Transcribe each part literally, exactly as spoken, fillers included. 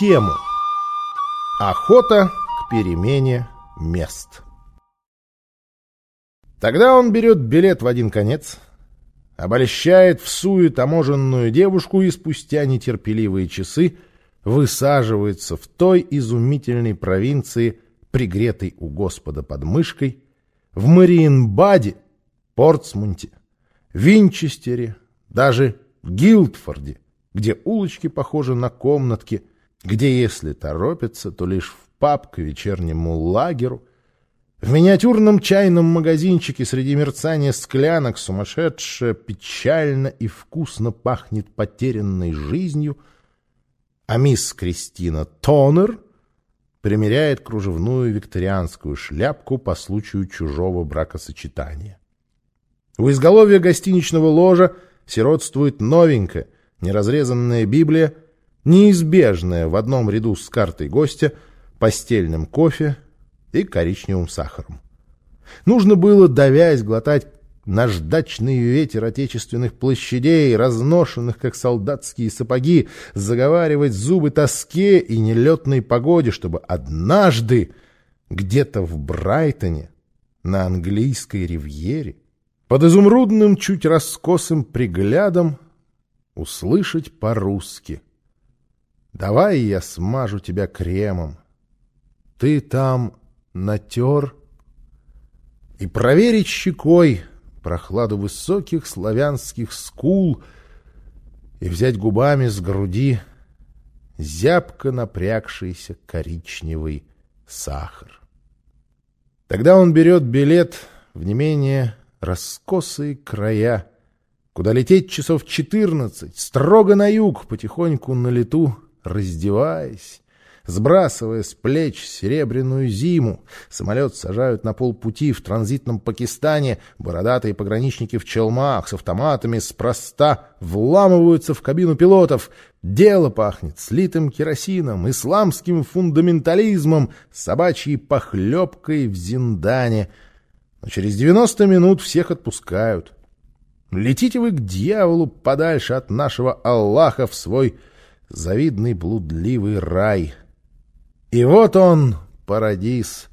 тему: охота к перемене мест. Тогда он берет билет в один конец, обольщает всую таможенную девушку и спустя нетерпеливые часы высаживается в той изумительной провинции, пригретой у Господа под мышкой, в Мариенбаде, Портсмуте, Винчестере, даже в Гилдфорде, где улочки похожи на комнатки, где, если торопятся, то лишь в паб к вечернему лагеру, в миниатюрном чайном магазинчике среди мерцания склянок сумасшедше, печально и вкусно пахнет потерянной жизнью, а мисс Кристина Тоннер примеряет кружевную викторианскую шляпку по случаю чужого бракосочетания. У изголовья гостиничного ложа сиротствует новенькая, неразрезанная Библия, неизбежная в одном ряду с картой гостя, постельным кофе и коричневым сахаром. Нужно было, давясь, глотать наждачный ветер отечественных площадей, разношенных, как солдатские сапоги, заговаривать зубы тоске и нелетной погоде, чтобы однажды где-то в Брайтоне, на английской ривьере, под изумрудным, чуть раскосым приглядом услышать по-русски: «Давай я смажу тебя кремом, ты там натер», и проверить щекой прохладу высоких славянских скул и взять губами с груди зябко напрягшийся коричневый сахар. Тогда он берет билет в не менее раскосые края, куда лететь часов четырнадцать, строго на юг, потихоньку на лету, раздеваясь, сбрасывая с плеч серебряную зиму. Самолет сажают на полпути в транзитном Пакистане, бородатые пограничники в челмах с автоматами спроста вламываются в кабину пилотов. Дело пахнет слитым керосином, исламским фундаментализмом, собачьей похлебкой в Зиндане. Но через девяносто минут всех отпускают. Летите вы к дьяволу подальше от нашего Аллаха в свой завидный блудливый рай. И вот он, парадиз,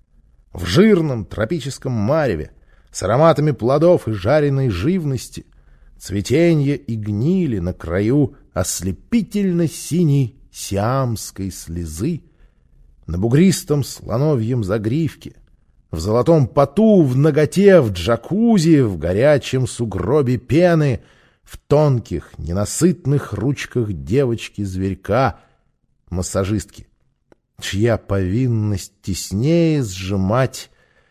в жирном тропическом мареве, с ароматами плодов и жареной живности, цветенья и гнили на краю ослепительно-синей сиамской слезы, на бугристом слоновьем загривке, в золотом поту, в наготе, в джакузи, в горячем сугробе пены, в тонких, ненасытных ручках девочки-зверька, массажистки, чья повинность теснее сжимать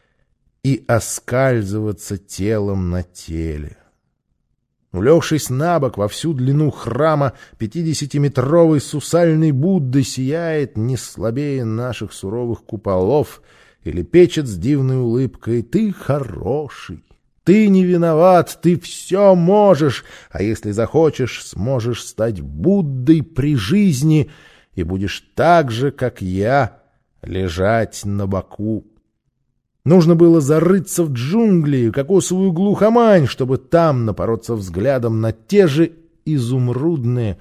и оскальзываться телом на теле. Улегшись на бок во всю длину храма, пятидесятиметровый сусальный Будда сияет не слабее наших суровых куполов и лепечет с дивной улыбкой: «Ты хороший, ты не виноват, ты все можешь, а если захочешь, сможешь стать Буддой при жизни и будешь так же, как я, лежать на боку». Нужно было зарыться в джунгли, кокосовую глухомань, чтобы там напороться взглядом на те же изумрудные,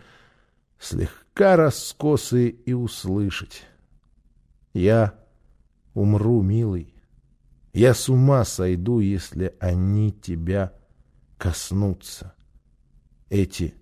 слегка раскосые, и услышать: «Я умру, милый, я с ума сойду, если они тебя коснутся, эти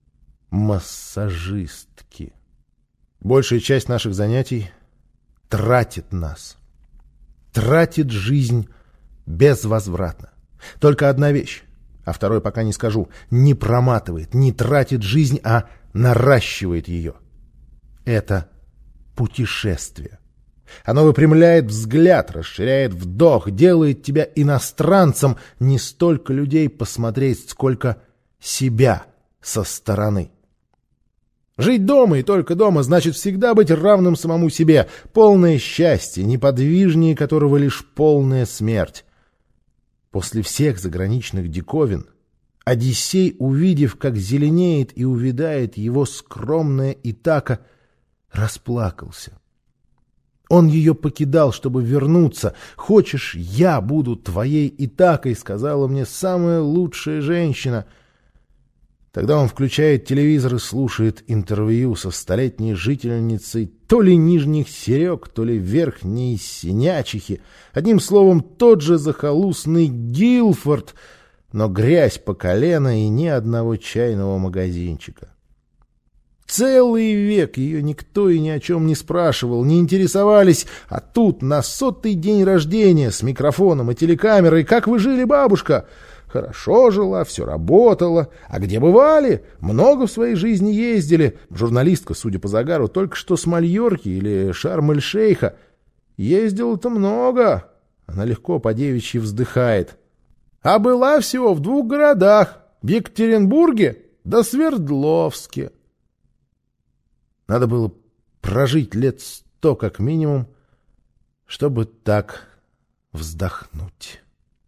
массажистки». Большая часть наших занятий тратит нас, тратит жизнь безвозвратно. Только одна вещь, а второй пока не скажу, не проматывает, не тратит жизнь, а наращивает ее. Это путешествие. Оно выпрямляет взгляд, расширяет вдох, делает тебя иностранцем, не столько людей посмотреть, сколько себя со стороны. Жить дома и только дома значит всегда быть равным самому себе, полное счастье, неподвижнее которого лишь полная смерть. После всех заграничных диковин Одиссей, увидев, как зеленеет и увядает его скромная Итака, расплакался. Он ее покидал, чтобы вернуться. «Хочешь, я буду твоей Итакой», — сказала мне самая лучшая женщина. Тогда он включает телевизор и слушает интервью со столетней жительницей то ли Нижних Серег, то ли Верхней Синячихи. Одним словом, тот же захолустный Гилфорд, но грязь по колено и ни одного чайного магазинчика. Целый век ее никто и ни о чем не спрашивал, не интересовались, а тут на сотый день рождения с микрофоном и телекамерой «Как вы жили, бабушка?» Хорошо жила, все работала. А где бывали? Много в своей жизни ездили. Журналистка, судя по загару, только что с Мальорки или Шарм-эль-Шейха. Ездила-то много. Она легко по девичьи вздыхает. А была всего в двух городах. В Екатеринбурге да Свердловске. Надо было прожить лет сто как минимум, чтобы так вздохнуть.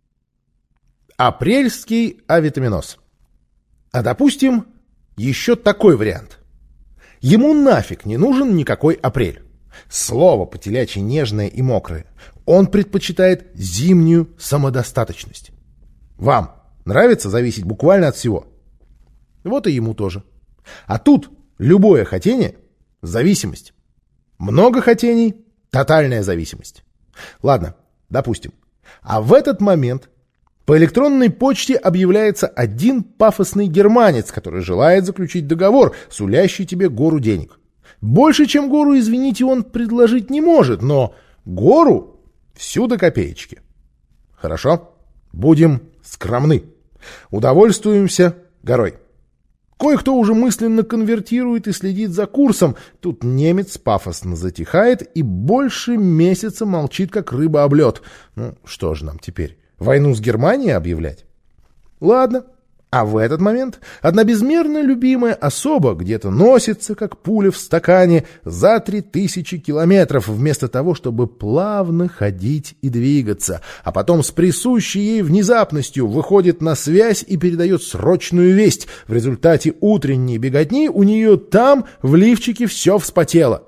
Апрельский авитаминоз. А допустим, еще такой вариант. Ему нафиг не нужен никакой апрель. Слово по-телячьи нежное и мокрое. Он предпочитает зимнюю самодостаточность. Вам нравится зависеть буквально от всего? Вот и ему тоже. А тут любое хотение – зависимость. Много хотений – тотальная зависимость. Ладно, допустим. А в этот момент по электронной почте объявляется один пафосный германец, который желает заключить договор, сулящий тебе гору денег. Больше, чем гору, извините, он предложить не может, но гору всю до копеечки. Хорошо, будем скромны. Удовольствуемся горой. Кое-кто уже мысленно конвертирует и следит за курсом. Тут немец пафосно затихает и больше месяца молчит, как рыба об лед. Ну, что же нам теперь? Войну с Германией объявлять? Ладно. А в этот момент одна безмерно любимая особа где-то носится, как пуля в стакане, за три тысячи километров, вместо того, чтобы плавно ходить и двигаться, а потом с присущей ей внезапностью выходит на связь и передает срочную весть. В результате утренней беготни у нее там в лифчике все вспотело.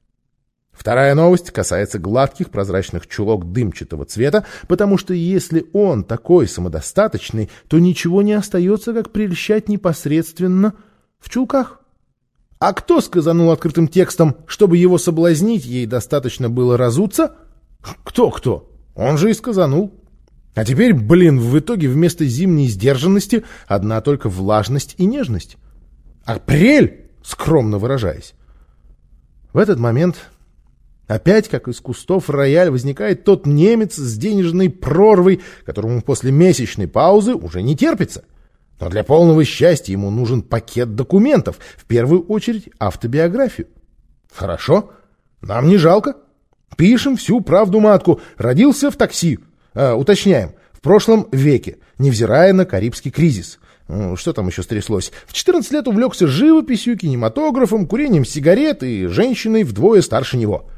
Вторая новость касается гладких прозрачных чулок дымчатого цвета, потому что если он такой самодостаточный, то ничего не остается, как прельщать непосредственно в чулках. А кто сказанул открытым текстом, чтобы его соблазнить, ей достаточно было разуться? Кто-кто? Он же и сказанул. А теперь, блин, в итоге вместо зимней сдержанности одна только влажность и нежность. Апрель, скромно выражаясь. В этот момент... Опять, как из кустов рояль, возникает тот немец с денежной прорвой, которому после месячной паузы уже не терпится. Но для полного счастья ему нужен пакет документов, в первую очередь автобиографию. Хорошо, нам не жалко. Пишем всю правду матку. Родился в такси. А, уточняем, в прошлом веке, невзирая на Карибский кризис. Ну, что там еще стряслось? В четырнадцать лет увлекся живописью, кинематографом, курением сигарет и женщиной вдвое старше него.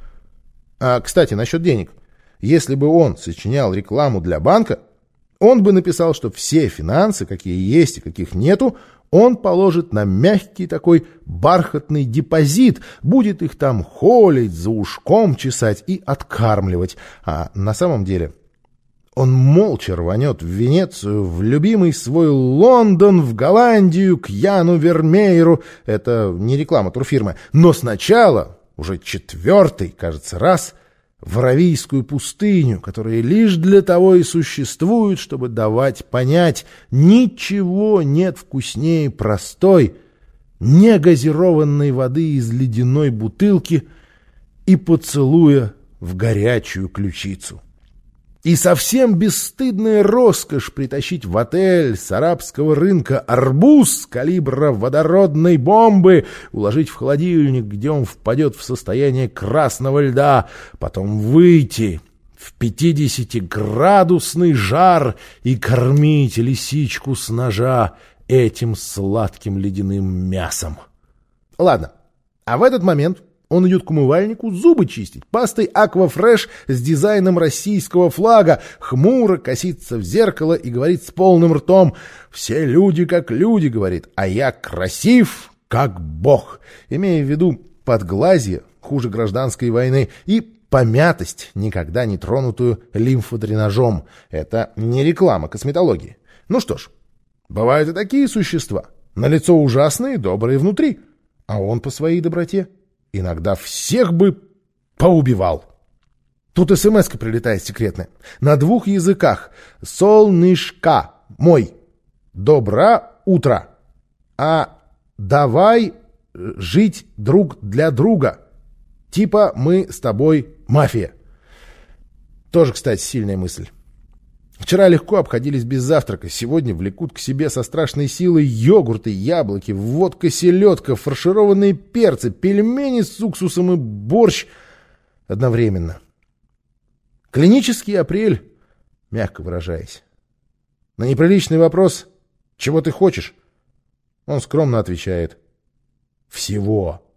А, кстати, насчет денег. Если бы он сочинял рекламу для банка, он бы написал, что все финансы, какие есть и каких нету, он положит на мягкий такой бархатный депозит, будет их там холить, за ушком чесать и откармливать. А на самом деле он молча рванет в Венецию, в любимый свой Лондон, в Голландию, к Яну Вермееру. Это не реклама турфирмы. Но сначала... уже четвертый, кажется, раз, в Аравийскую пустыню, которая лишь для того и существует, чтобы давать понять, ничего нет вкуснее простой, негазированной воды из ледяной бутылки и поцелуя в горячую ключицу. И совсем бесстыдная роскошь притащить в отель с арабского рынка арбуз калибра водородной бомбы, уложить в холодильник, где он впадет в состояние красного льда, потом выйти в пятидесятиградусный жар и кормить лисичку с ножа этим сладким ледяным мясом. Ладно, а в этот момент... он идет к умывальнику зубы чистить пастой Аквафреш с дизайном российского флага, хмуро косится в зеркало и говорит с полным ртом: «Все люди как люди», — говорит, — «а я красив как бог», имея в виду подглазье, хуже гражданской войны, и помятость, никогда не тронутую лимфодренажом. Это не реклама косметологии. Ну что ж, бывают и такие существа. на лицо ужасные и добрые внутри, а он по своей доброте иногда всех бы поубивал. Тут смс-ка прилетает секретная. На двух языках. Солнышка мой. Добра утро. А давай жить друг для друга. Типа мы с тобой мафия. Тоже, кстати, сильная мысль. Вчера легко обходились без завтрака. Сегодня влекут к себе со страшной силой йогурты, яблоки, водка, селедка, фаршированные перцы, пельмени с уксусом и борщ одновременно. Клинический апрель, мягко выражаясь. На неприличный вопрос «Чего ты хочешь?» он скромно отвечает «Всего».